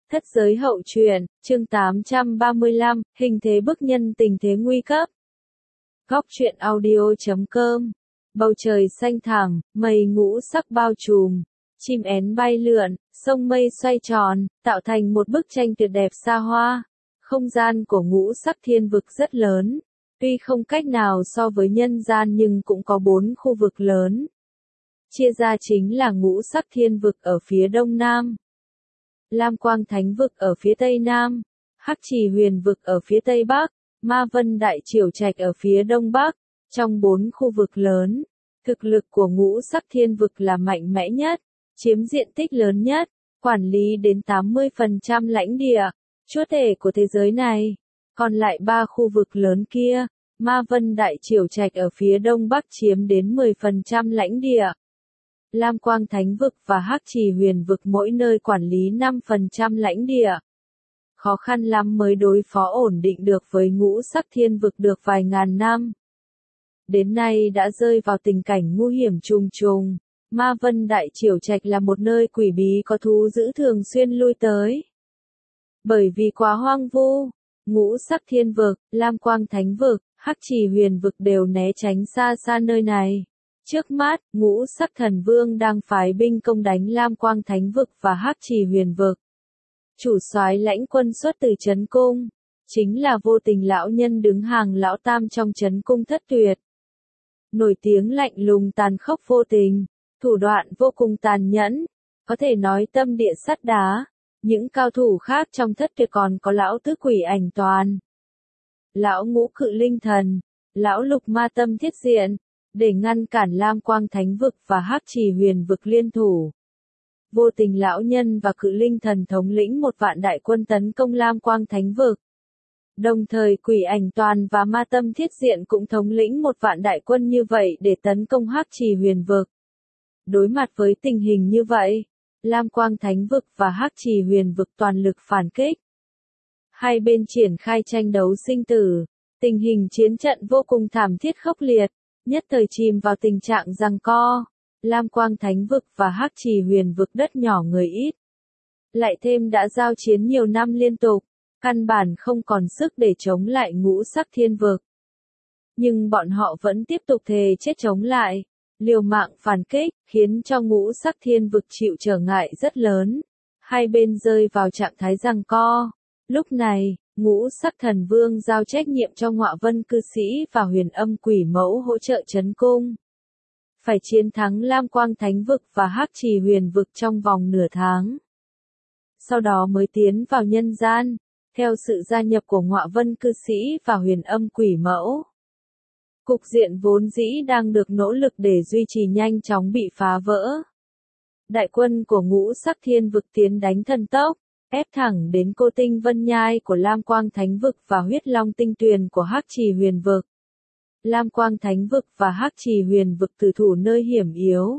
Thất giới hậu truyện, chương 835, hình thế bức nhân tình thế nguy cấp. Góc truyện audio.com. Bầu trời xanh thẳm, mây ngũ sắc bao trùm, chim én bay lượn, sông mây xoay tròn, tạo thành một bức tranh tuyệt đẹp xa hoa. Không gian của ngũ sắc thiên vực rất lớn, tuy không cách nào so với nhân gian nhưng cũng có 4 khu vực lớn. Chia ra chính là ngũ sắc thiên vực ở phía đông nam, Lam Quang Thánh vực ở phía tây nam, Hắc Trì Huyền vực ở phía tây bắc, Ma Vân Đại Triều Trạch ở phía đông bắc. Trong 4 khu vực lớn, thực lực của ngũ sắc thiên vực là mạnh mẽ nhất, chiếm diện tích lớn nhất, quản lý đến 80% lãnh địa, chúa tể của thế giới này. Còn lại 3 khu vực lớn kia, Ma Vân Đại Triều Trạch ở phía đông bắc chiếm đến 10% lãnh địa. Lam Quang Thánh vực và Hắc Trì Huyền vực mỗi nơi quản lý 5% lãnh địa. Khó khăn lắm mới đối phó ổn định được với ngũ sắc thiên vực được vài ngàn năm. Đến nay đã rơi vào tình cảnh nguy hiểm trùng trùng. Ma Vân Đại Triều Trạch là một nơi quỷ bí có thú dữ thường xuyên lui tới. Bởi vì quá hoang vu, ngũ sắc thiên vực, Lam Quang Thánh vực, Hắc Trì Huyền vực đều né tránh xa xa nơi này. Trước mắt, ngũ sắc thần vương đang phái binh công đánh Lam Quang Thánh vực và Hắc Trì Huyền vực. Chủ soái lãnh quân xuất từ Trấn Cung, chính là Vô Tình lão nhân đứng hàng lão tam trong Trấn Cung Thất Tuyệt. Nổi tiếng lạnh lùng tàn khốc vô tình, thủ đoạn vô cùng tàn nhẫn, có thể nói tâm địa sắt đá. Những cao thủ khác trong Thất Tuyệt còn có lão tứ quỷ ảnh toàn, lão ngũ cự linh thần, lão lục ma tâm thiết diện, để ngăn cản Lam Quang Thánh vực và Hắc Trì Huyền vực liên thủ. Vô Tình lão nhân và cự linh thần thống lĩnh 1 vạn đại quân tấn công Lam Quang Thánh vực. Đồng thời quỷ ảnh toàn và ma tâm thiết diện cũng thống lĩnh 1 vạn đại quân như vậy để tấn công Hắc Trì Huyền vực. Đối mặt với tình hình như vậy, Lam Quang Thánh vực và Hắc Trì Huyền vực toàn lực phản kích. Hai bên triển khai tranh đấu sinh tử, tình hình chiến trận vô cùng thảm thiết khốc liệt, nhất thời chìm vào tình trạng giằng co. Lam Quang Thánh vực và Hắc Trì Huyền vực đất nhỏ người ít, lại thêm đã giao chiến nhiều năm liên tục, căn bản không còn sức để chống lại ngũ sắc thiên vực. Nhưng bọn họ vẫn tiếp tục thề chết chống lại, liều mạng phản kích, khiến cho ngũ sắc thiên vực chịu trở ngại rất lớn. Hai bên rơi vào trạng thái giằng co. Lúc này, ngũ sắc thần vương giao trách nhiệm cho Ngọa Vân cư sĩ và Huyền Âm quỷ mẫu hỗ trợ Trấn Cung. Phải chiến thắng Lam Quang Thánh vực và Hắc Trì Huyền vực trong vòng nửa tháng. Sau đó mới tiến vào nhân gian, theo sự gia nhập của Ngọa Vân cư sĩ và Huyền Âm quỷ mẫu. Cục diện vốn dĩ đang được nỗ lực để duy trì nhanh chóng bị phá vỡ. Đại quân của ngũ sắc thiên vực tiến đánh thần tốc, ép thẳng đến Cô Tinh Vân Nhai của Lam Quang Thánh vực và Huyết Long Tinh Tuyền của Hắc Trì Huyền vực. Lam Quang Thánh vực và Hắc Trì Huyền vực tử thủ nơi hiểm yếu.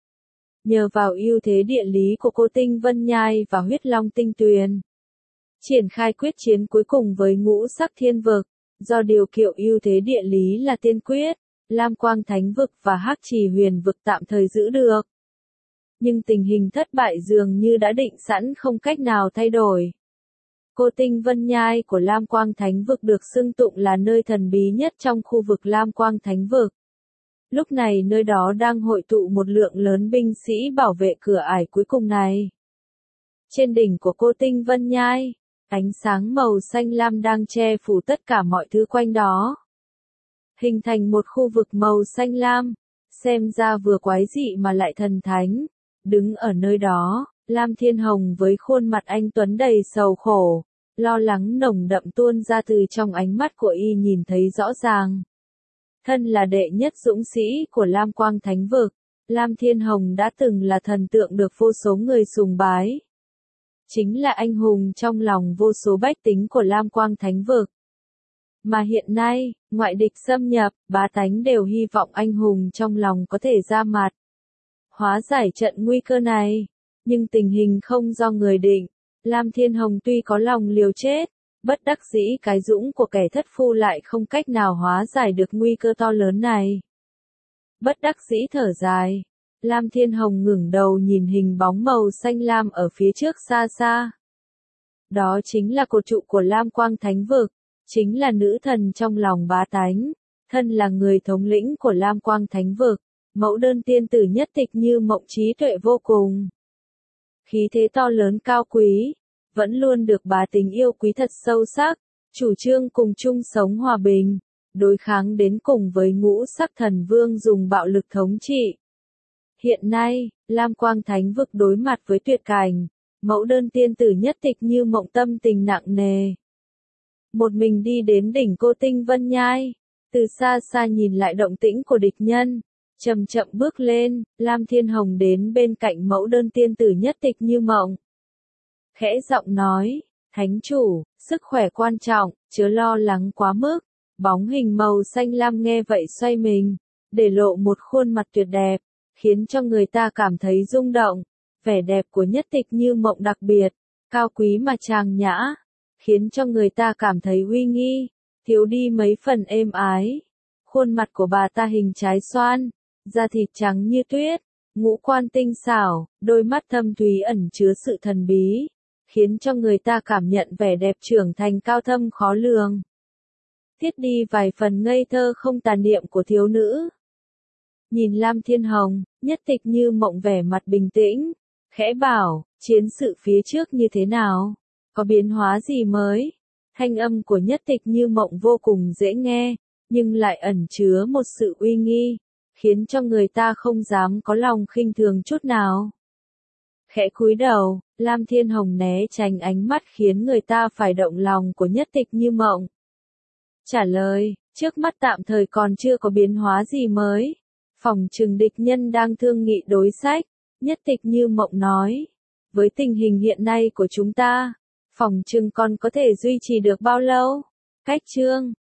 Nhờ vào ưu thế địa lý của Cô Tinh Vân Nhai và Huyết Long Tinh Tuyền, triển khai quyết chiến cuối cùng với ngũ sắc thiên vực. Do điều kiện ưu thế địa lý là tiên quyết, Lam Quang Thánh vực và Hắc Trì Huyền vực tạm thời giữ được. Nhưng tình hình thất bại dường như đã định sẵn không cách nào thay đổi. Cô Tinh Vân Nhai của Lam Quang Thánh vực được xưng tụng là nơi thần bí nhất trong khu vực Lam Quang Thánh vực. Lúc này nơi đó đang hội tụ một lượng lớn binh sĩ bảo vệ cửa ải cuối cùng này. Trên đỉnh của Cô Tinh Vân Nhai, ánh sáng màu xanh lam đang che phủ tất cả mọi thứ quanh đó, hình thành một khu vực màu xanh lam, xem ra vừa quái dị mà lại thần thánh. Đứng ở nơi đó, Lam Thiên Hồng với khuôn mặt anh tuấn đầy sầu khổ, lo lắng nồng đậm tuôn ra từ trong ánh mắt của y nhìn thấy rõ ràng. Thân là đệ nhất dũng sĩ của Lam Quang Thánh vực, Lam Thiên Hồng đã từng là thần tượng được vô số người sùng bái. Chính là anh hùng trong lòng vô số bách tính của Lam Quang Thánh vực. Mà hiện nay, ngoại địch xâm nhập, bá tánh đều hy vọng anh hùng trong lòng có thể ra mặt, hóa giải trận nguy cơ này. Nhưng tình hình không do người định, Lam Thiên Hồng tuy có lòng liều chết, bất đắc dĩ cái dũng của kẻ thất phu lại không cách nào hóa giải được nguy cơ to lớn này. Bất đắc dĩ thở dài, Lam Thiên Hồng ngẩng đầu nhìn hình bóng màu xanh lam ở phía trước xa xa. Đó chính là cột trụ của Lam Quang Thánh Vực, chính là nữ thần trong lòng bá tánh, thân là người thống lĩnh của Lam Quang Thánh Vực, mẫu đơn tiên tử Nhất Tịch Như Mộng trí tuệ vô cùng. Khí thế to lớn cao quý, vẫn luôn được bá tính yêu quý thật sâu sắc, chủ trương cùng chung sống hòa bình, đối kháng đến cùng với ngũ sắc thần vương dùng bạo lực thống trị. Hiện nay, Lam Quang Thánh Vực đối mặt với tuyệt cảnh, mẫu đơn tiên tử Nhất Tịch Như Mộng tâm tình nặng nề. Một mình đi đến đỉnh Cô Tinh Vân Nhai, từ xa xa nhìn lại động tĩnh của địch nhân, chậm chậm bước lên, Lam Thiên Hồng đến bên cạnh mẫu đơn tiên tử Nhất Tịch Như Mộng. Khẽ giọng nói, Thánh chủ, sức khỏe quan trọng, chớ lo lắng quá mức. Bóng hình màu xanh lam nghe vậy xoay mình, để lộ một khuôn mặt tuyệt đẹp, khiến cho người ta cảm thấy rung động. Vẻ đẹp của Nhất Tịch Như Mộng đặc biệt, cao quý mà trang nhã, khiến cho người ta cảm thấy uy nghi, thiếu đi mấy phần êm ái. Khuôn mặt của bà ta hình trái xoan, da thịt trắng như tuyết, ngũ quan tinh xảo, đôi mắt thâm thúy ẩn chứa sự thần bí, khiến cho người ta cảm nhận vẻ đẹp trưởng thành cao thâm khó lường. Tiết đi vài phần ngây thơ không tà niệm của thiếu nữ. Nhìn Lam Thiên Hồng, Nhất Tịch Như Mộng vẻ mặt bình tĩnh, khẽ bảo, chiến sự phía trước như thế nào? Có biến hóa gì mới? Thanh âm của Nhất Tịch Như Mộng vô cùng dễ nghe, nhưng lại ẩn chứa một sự uy nghi, khiến cho người ta không dám có lòng khinh thường chút nào. Khẽ cúi đầu, Lam Thiên Hồng né tránh ánh mắt khiến người ta phải động lòng của Nhất Tịch Như Mộng. Trả lời, trước mắt tạm thời còn chưa có biến hóa gì mới. Phỏng chừng địch nhân đang thương nghị đối sách, Nhất Tịch Như Mộng nói. Với tình hình hiện nay của chúng ta, phỏng chừng còn có thể duy trì được bao lâu? Cách chương